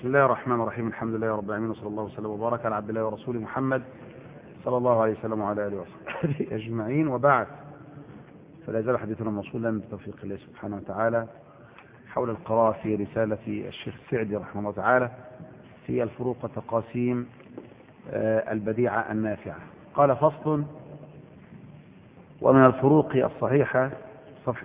بسم الله الرحمن الرحيم. الحمد لله رب العالمين، وصلى الله وسلم وبارك على عبد الله ورسوله محمد صلى الله عليه وسلم وعلى اله وصحبه اجمعين، وبعد. فلا يزال حديثنا موصولا بتوفيق الله سبحانه وتعالى حول القراءة في رسالة الشيخ السعدي رحمه الله تعالى في الفروق والتقاسيم البديعة النافعة. قال: فصل: ومن الفروق الصحيحة، صفحة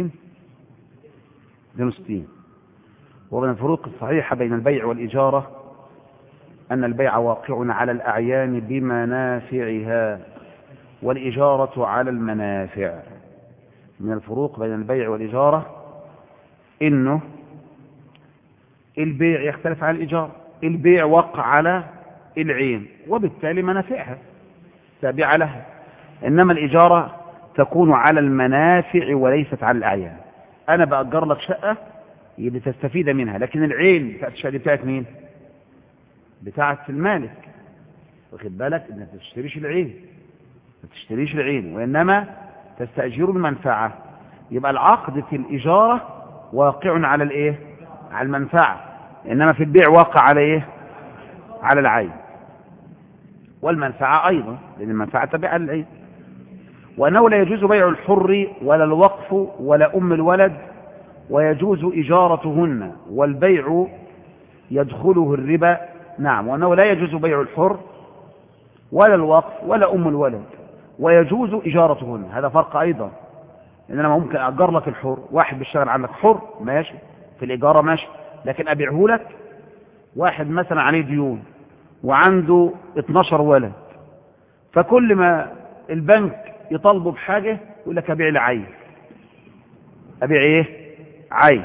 62. ومن الفروق الصحيحة بين البيع والإجارة أن البيع واقع على الأعيان بمنافعها والإجارة على المنافع. من الفروق بين البيع والإجارة إنه البيع يختلف عن الإجارة. البيع وقع على العين وبالتالي منافعها تابعة لها، إنما الإجارة تكون على المنافع وليست على الأعيان. أنا بأجر لك شقة يبقى تستفيد منها، لكن العين بتاعت الشقة دي بتاعت مين؟ بتاعت المالك. واخد بالك؟ انك ما تشتريش العين وإنما تستأجر المنفعة. يبقى العقد في الإجارة واقع على الإيه؟ على المنفعة، إنما في البيع واقع على إيه؟ على العين والمنفعة أيضا، لأن المنفعة تابعة للعين. وأنه لا يجوز بيع الحر ولا الوقف ولا أم الولد، ويجوز إجارتهن والبيع يدخله الربا. نعم، وأنه لا يجوز بيع الحر ولا الوقف ولا أم الولد، ويجوز إجارتهن. هذا فرق أيضا، إن أنا ممكن أجر لك الحر، واحد بيشتغل عندك حر ماشي في الإجارة ماشي، لكن أبيعه لك واحد مثلا عليه ديون وعنده 12 ولد، فكل ما البنك يطالبه بحاجة يقول لك أبيع لعيل. أبيع إيه؟ عيل.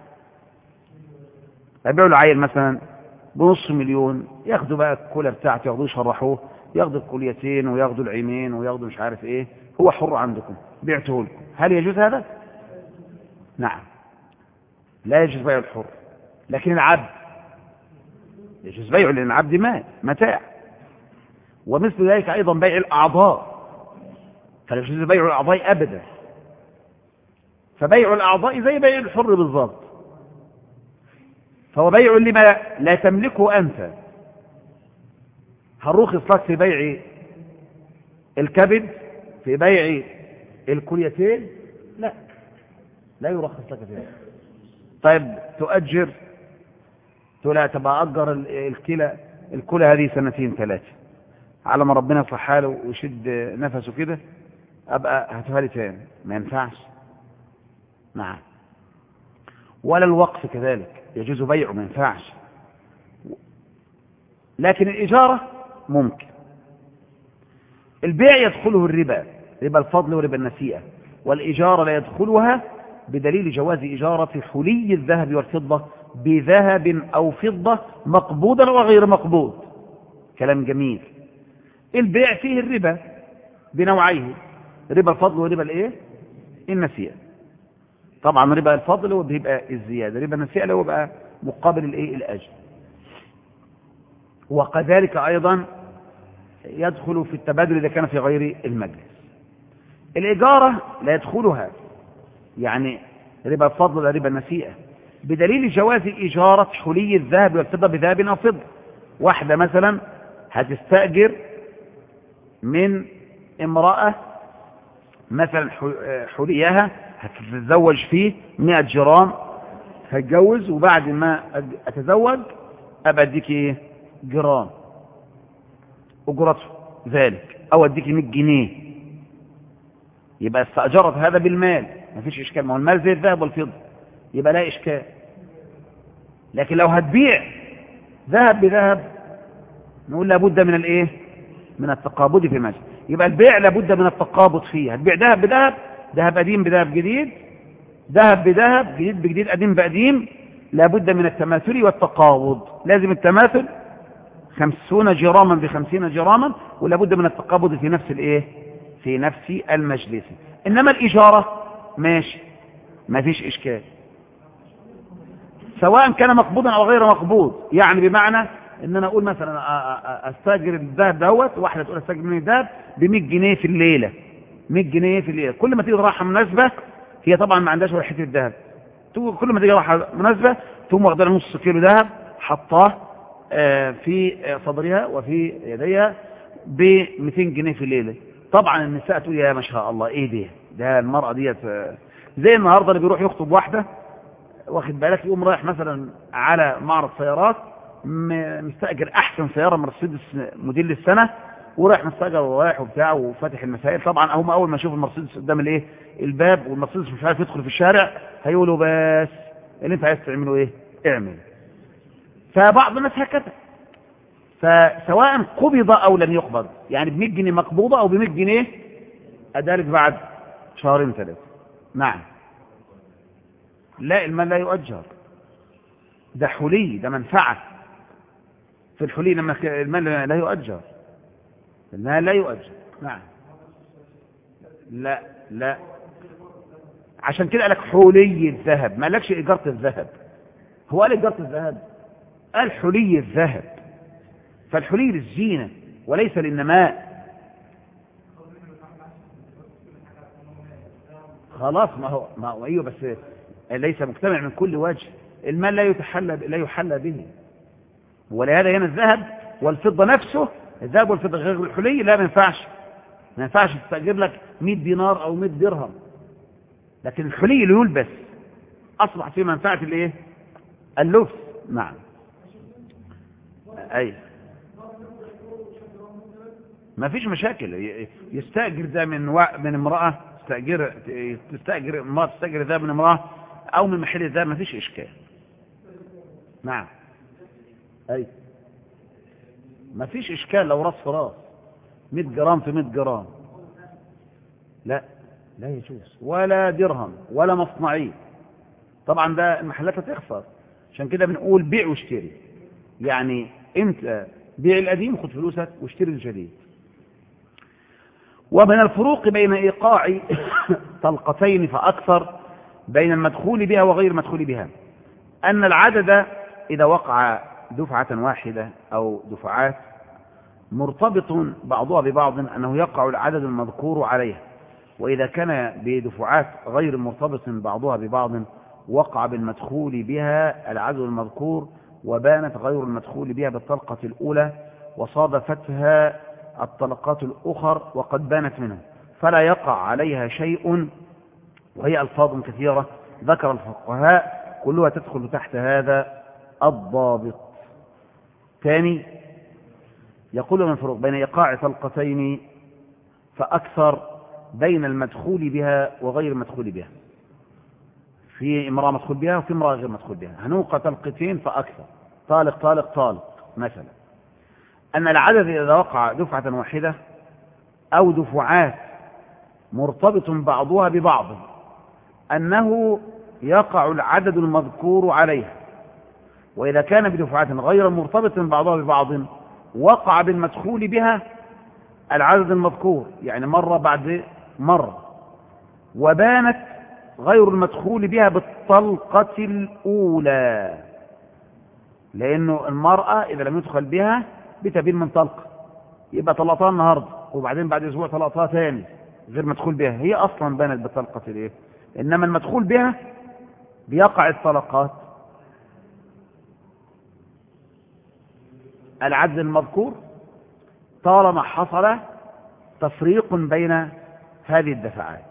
أبيعه لعيل مثلا ب500,000، ياخدوا بقى الكلى بتاعته، ياخدوه يشرحوه، ياخدوا الكليتين وياخدوا العينين وياخدوا مش عارف إيه، هو حر عندكم، بعته لكم. هل يجوز هذا؟ نعم، لا يجوز بيع الحر. لكن العبد يجوز بيعه، لأن العبد مال متاع. ومثل ذلك أيضا بيع الأعضاء، فلا يجوز بيع الأعضاء أبدا. فبيع الأعضاء زي بيع الحر بالضبط، فهو بيع لما لا تملكه أنت. هنرخص لك في بيع الكبد، في بيع الكليتين؟ لا يرخص لك فيها. طيب تؤجر، تقول لا تبقى أجر الكلى هذه 2 3 على ما ربنا يصلح حاله ويشد نفسه كده أبقى هاتها لي تاني. ما ينفعش. نعم. ولا الوقف كذلك يجوز بيعه، ما ينفعش. لكن الإجارة ممكن. البيع يدخله الربا، ربا الفضل وربا النسيئة، والإجارة لا يدخلها بدليل جواز إجارة حلي الذهب والفضة بذهب أو فضة مقبوضا وغير مقبوض. كلام جميل. البيع فيه الربا بنوعيه، ربا الفضل وربا الايه؟ النسيئة. طبعا ربا الفضل هو بيبقى الزيادة، ربا النسيئة اللي هو بقى مقابل الايه؟ الأجر. وكذلك أيضا يدخل في التبادل إذا كان في غير المجلس. الإجارة لا يدخلها، يعني ربا الفضل ولا ربا النسيئة، بدليل جواز إجارة حلي الذهب والفضة بذهب أو فضة. واحدة مثلا هتستأجر من امرأة مثلا حليها، هتتزوج فيه 100 جرام، هتجوز وبعد ما أتزوج أبقى أديك إيه؟ جرام أجرته ذلك، أو أديك 100 جنيه. يبقى استأجرت هذا بالمال، ما فيش إشكال، ما هو المال زي الذهب والفضة، يبقى لا إشكال. لكن لو هتبيع ذهب بذهب نقول لابد من الإيه؟ من التقابض في المجلس. يبقى البيع لابد من التقابض فيه. هتبيع ذهب بذهب، ذهب قديم بذهب جديد، ذهب بذهب، جديد بجديد، قديم بقديم، لابد من التماثل والتقابض. لازم التماثل 50 جراما ب50 جراما، ولابد من التقابض في نفس الايه؟ في نفس المجلس. انما الإجارة ماشي، ما فيش إشكال، سواء كان مقبوضا أو غير مقبوض. يعني بمعنى ان انا اقول مثلا استاجر الذهب دوت، واحده تقول استاجر مني الذهب ب100 جنيه في الليله، 100 جنيه في الليله. كل ما تيجي رايحه مناسبه، هي طبعا ما عندهاش ولا حته ذهب، كل ما تيجي رايحه مناسبه تقوم واخده نص كيلو ذهب حطاه في صدرها وفي يديها ب 200 جنيه في الليلة. طبعا النساء تقول يا ما شاء الله ايه ده المرأة ديت زي النهاردة اللي بيروح يخطب واحدة، واخد بالك، يقوم رايح مثلا على معرض سيارات مستأجر احسن سيارة مرسيدس موديل السنة، ورايح مستأجر ورايح وبتاع وفاتح المسائل. طبعا هم اول ما يشوف المرسيدس قدام الايه الباب والمرسيدس مش عارف يدخل في الشارع هيقولوا بس اللي انت عايز تعمله ايه اعمل. فبعض الناس هكذا، فسواء قبض او لم يقبض، يعني ب 100 جنيه مقبوضة او ب 100 جنيه ادالك بعد شهرين ثلاثة. نعم. لا، المال لا يؤجر، ده حلي، ده منفعة في الحلي، لما المال لا يؤجر، المال لا يؤجر. نعم. لا عشان كده قالك حلي الذهب، ما قالكش إجارة الذهب. هو قال إجارة الذهب؟ قال حلي الذهب، فالحلي للزينة وليس للنماء. خلاص ما هو ايوه، بس ليس مجتمع من كل وجه. المال لا يحلى به، ولهذا هنا الذهب والفضة نفسه، الذهب والفضة غير الحلي لا، ما ينفعش تستأجر لك 100 دينار او 100 درهم، لكن الحلي اللي يلبس اصبح فيه منفعة الايه اللبس. نعم. اي ما فيش مشاكل، يستأجر ده من امرأة، تستأجر امرأة تستأجر ده من امرأة او من محل الذهب، ما فيش اشكال. نعم. اي ما فيش اشكال لو راس في راس 100 جرام في 100 جرام، لا يجوز، ولا درهم ولا مصنعي. طبعا ده المحلات هتخسر، عشان كده بنقول بيع واشتري، يعني انت بيع القديم خد فلوسك واشتري الجديد. ومن الفروق بين ايقاع طلقتين فاكثر بين المدخول بها وغير المدخول بها ان العدد اذا وقع دفعة واحدة او دفعات مرتبط بعضها ببعض انه يقع العدد المذكور عليها، واذا كان بدفعات غير مرتبط بعضها ببعض وقع بالمدخول بها العدد المذكور، وبانت غير المدخول بها بالطلقة الاولى وصادفتها الطلقات الاخر وقد بانت منه، فلا يقع عليها شيء. وهي الفاظ كثيرة ذكر الفقهاء كلها تدخل تحت هذا الضابط. ثاني، يقول من الفروق بين إيقاع طلقتين فأكثر بين المدخول بها وغير المدخول بها. في امرأة مدخول بها وفي امرأة غير مدخول بها. هنوقع طلقتين فأكثر، طالق مثلا، أن العدد إذا وقع دفعة واحدة أو دفعات مرتبط بعضها ببعض أنه يقع العدد المذكور عليها، وإذا كان بدفعات غير مرتبط بعضها ببعض وقع بالمدخول بها العدد المذكور، يعني مرة بعد مرة، وبانت غير المدخول بها بالطلقة الأولى، لأنه المرأة إذا لم يدخل بها بتبين من طلقة يبقى طلقتها النهاردة وبعدين بعد أسبوع طلقتها ثاني غير مدخول بها، هي أصلا بانت بالطلقة الإيه؟ إنما المدخول بها بيقع الطلقات العدد المذكور طالما حصل تفريق بين هذه الدفعات.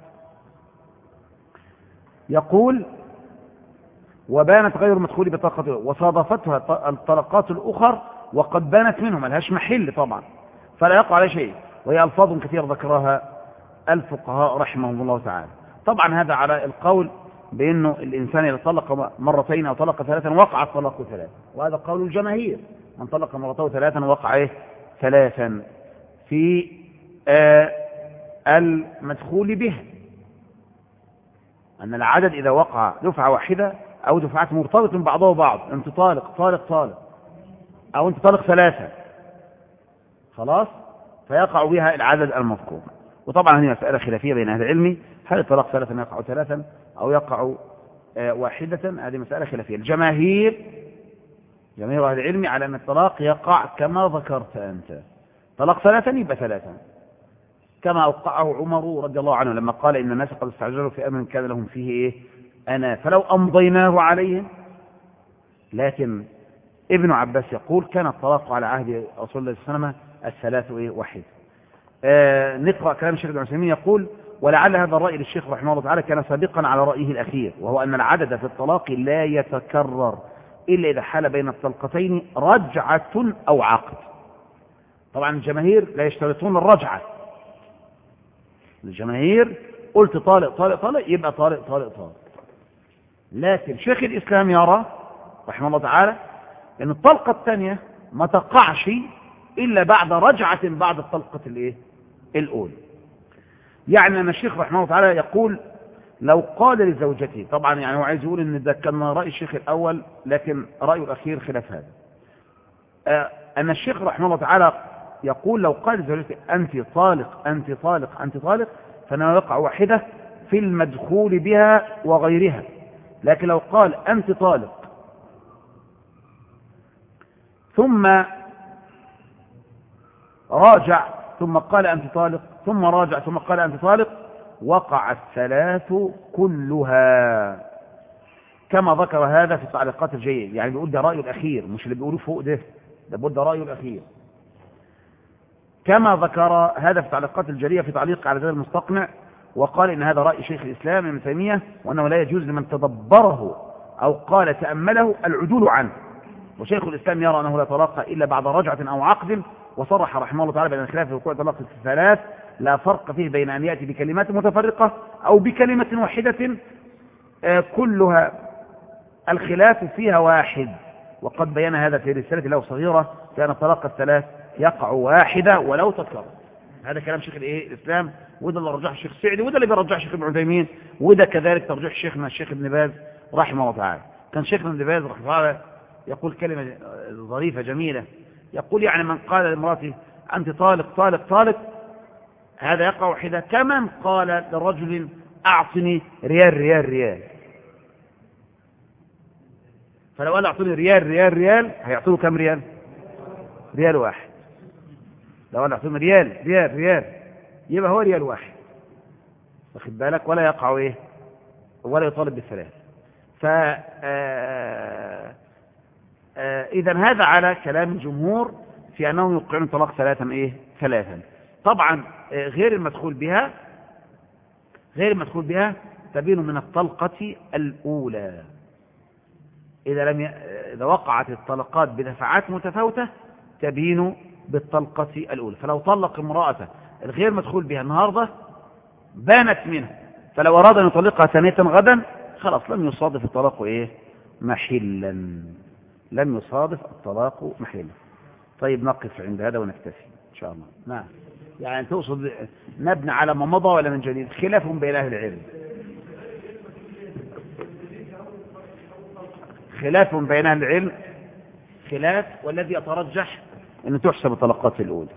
يقول وبانت غير المدخول بطلقة وصادفتها الطلقات الأخر وقد بانت منهم، ملهاش محل طبعا، فلا يقع على شيء. وهي ألفاظ كثير ذكرها الفقهاء رحمهم الله تعالى. طبعا هذا على القول بأنه الإنسان إذا طلق مرتين أو طلق ثلاثا وقع الطلاق ثلاثا، وهذا قول الجماهير، من طلق مرتين ثلاثا وقع ثلاثا في المدخول به، أن العدد إذا وقع دفعة واحدة أو دفعات مرتبط بعضها بعض، أنت طالق أو أنت طالق ثلاثة، خلاص فيقع بها العدد المذكور. وطبعا هي مسألة خلافية بين أهل العلم، هل الطلاق ثلاثا يقع ثلاثا أو يقع واحدة؟ هذه مسألة خلافية. جماهير أهل العلم على أن الطلاق يقع كما ذكرت أنت، طلاق ثلاثا يبقى ثلاثا، كما أوقعه عمر رضي الله عنه لما قال إن الناس قد استعجلوا في أمر كان لهم فيه أنا فلو أمضيناه عليهم. لكن ابن عباس يقول كان الطلاق على عهد رسول الله صلى الله عليه وسلم الثلاث واحد. نقرأ كلام الشيخ ابن عثيمين يقول ولعل هذا الرأي للشيخ رحمه الله تعالى كان سابقا على رأيه الأخير، وهو أن العدد في الطلاق لا يتكرر إلا إذا حال بين الطلقتين رجعة أو عقد. طبعا الجماهير لا يشترطون الرجعة، الجماهير قلت طالق طالق طالق يبقى طالق طالق طالق، لكن شيخ الإسلام يرى رحمه الله تعالى أن الطلقة الثانية ما تقعش إلا بعد رجعة بعد الطلقة الأولى. يعني أن الشيخ رحمه الله تعالى يقول لو قال لزوجته، طبعا يعني هو عايز يقول أن ده كان رأي الشيخ الأول لكن رأيه الأخير خلاف هذا. أن الشيخ رحمه الله تعالى يقول لو قال لزوجته أنت طالق أنت طالق أنت طالق فإنه يقع واحدة في المدخول بها وغيرها، لكن لو قال أنت طالق ثم راجع ثم قال أنت طالق ثم راجع ثم قال أنت طالق وقع الثلاث كلها، كما ذكر هذا في التعليقات الجيد. يعني بيقول ده رأيه الأخير مش اللي بيقولوه فوق ده بيقول ده رأيه الأخير، كما ذكر هذا في التعليقات الجلية في تعليق على ذلك المستقنع، وقال إن هذا رأي شيخ الإسلام ابن تيمية، وأنه لا يجوز لمن تدبره أو قال تأمله العدول عنه. وشيخ الإسلام يرى أنه لا طلاق إلا بعد رجعة أو عقد، وصرح رحمه الله تعالى بأن الخلاف في وقوع طلاق الثلاث لا فرق فيه بين أن يأتي بكلمات متفرقة أو بكلمة واحدة كلها الخلاف فيها واحد. وقد بين هذا في رسالة له صغيرة كان طلاق الثلاث يقع واحدة ولو تكرر. هذا كلام شيخ الإسلام، وده اللي رجح الشيخ السعدي، وده اللي بيرجح الشيخ ابن عثيمين، وده كذلك ترجيح شيخنا الشيخ ابن باز رحمه الله تعالى. كان شيخنا ابن باز رحمه الله تعالى يقول كلمة ظريفة جميلة، يقول يعني من قال لامرأته أنت طالق طالق طالق هذا يقع واحدة كمن قال لرجل أعطني ريال ريال ريال. فلو قال أعطني ريال ريال ريال هيعطيه كم ريال؟ ريال واحد. لو قال أعطني ريال ريال ريال يبقى هو ريال واحد، واخد بالك، ولا يقع ولا يطالب بالثلاث. إذا هذا على كلام الجمهور في أنهم يوقعون طلاق ثلاثا. طبعا غير المدخول بها تبين من الطلقة الأولى. إذا وقعت الطلقات بدفعات متفاوتة تبين بالطلقة الأولى. فلو طلق امرأته الغير مدخول بها النهاردة بانت منها، فلو أراد أن يطلقها ثانية غدا خلاص لم يصادف الطلاق محلا، لم يصادف الطلاق محلا. طيب نقف عند هذا ونكتفي إن شاء الله. نعم، يعني تقصد نبني على ما مضى ولا من جديد؟ خلاف بين أهل العلم، خلاف بين أهل العلم، خلاف، والذي يترجح أن تحسب الطلقات الأولى.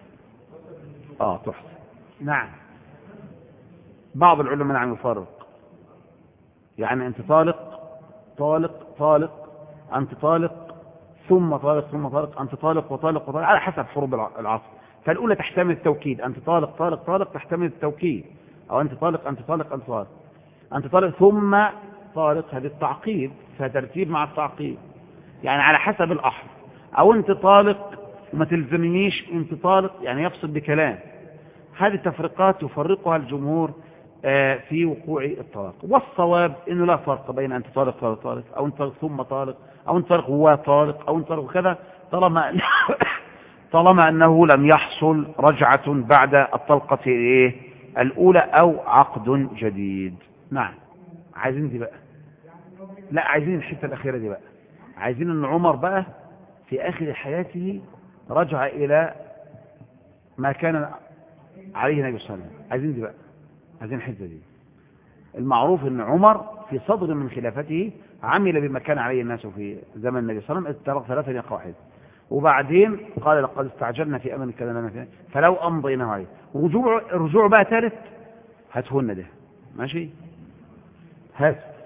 تحسب. نعم، بعض العلماء نعم يفرق، يعني أنت طالق طالق طالق أنت طالق ثم طالق ثم طالق أنت طالق وطالق وطالق على حسب فروض العصر. فالأولى تحتمل التوكيد، أنت طالق طالق طالق تحتمل التوكيد، أو أنت طالق أنت طالق أنت طالق أنت طالق ثم طالق، هذه التعقيد فترتيب مع التعقيد، يعني على حسب الأحر. أو أنت طالق وما تلزمنيش أنت طالق، يعني يفصل بكلام. هذه التفرقات يفرقها الجمهور في وقوع الطلاق. والصواب انه لا فرق بين انت طالق طالق طالق او انت طالق ثم طالق او انت طالق وطالق او انت طالق وكذا، طالما انه لم يحصل رجعة بعد الطلقة الاولى او عقد جديد. نعم، عايزين دي بقى، لا عايزين الحتة الاخيرة دي بقى، عايزين ان عمر بقى في اخر حياته رجع الى ما كان عليه النبي صلى الله عليه وسلم. عايزين دي بقى، عايزين الحته دي. المعروف ان عمر في صدر من خلافته عمل بما كان عليه الناس في زمن النبي صلى الله عليه وسلم، الطلاق ثلاثة يقع واحد، وبعدين قال لقد استعجلنا في امر كذا فلو امضينا عليه. رجوع بقى ثالث هاتهن ده، ماشي، هات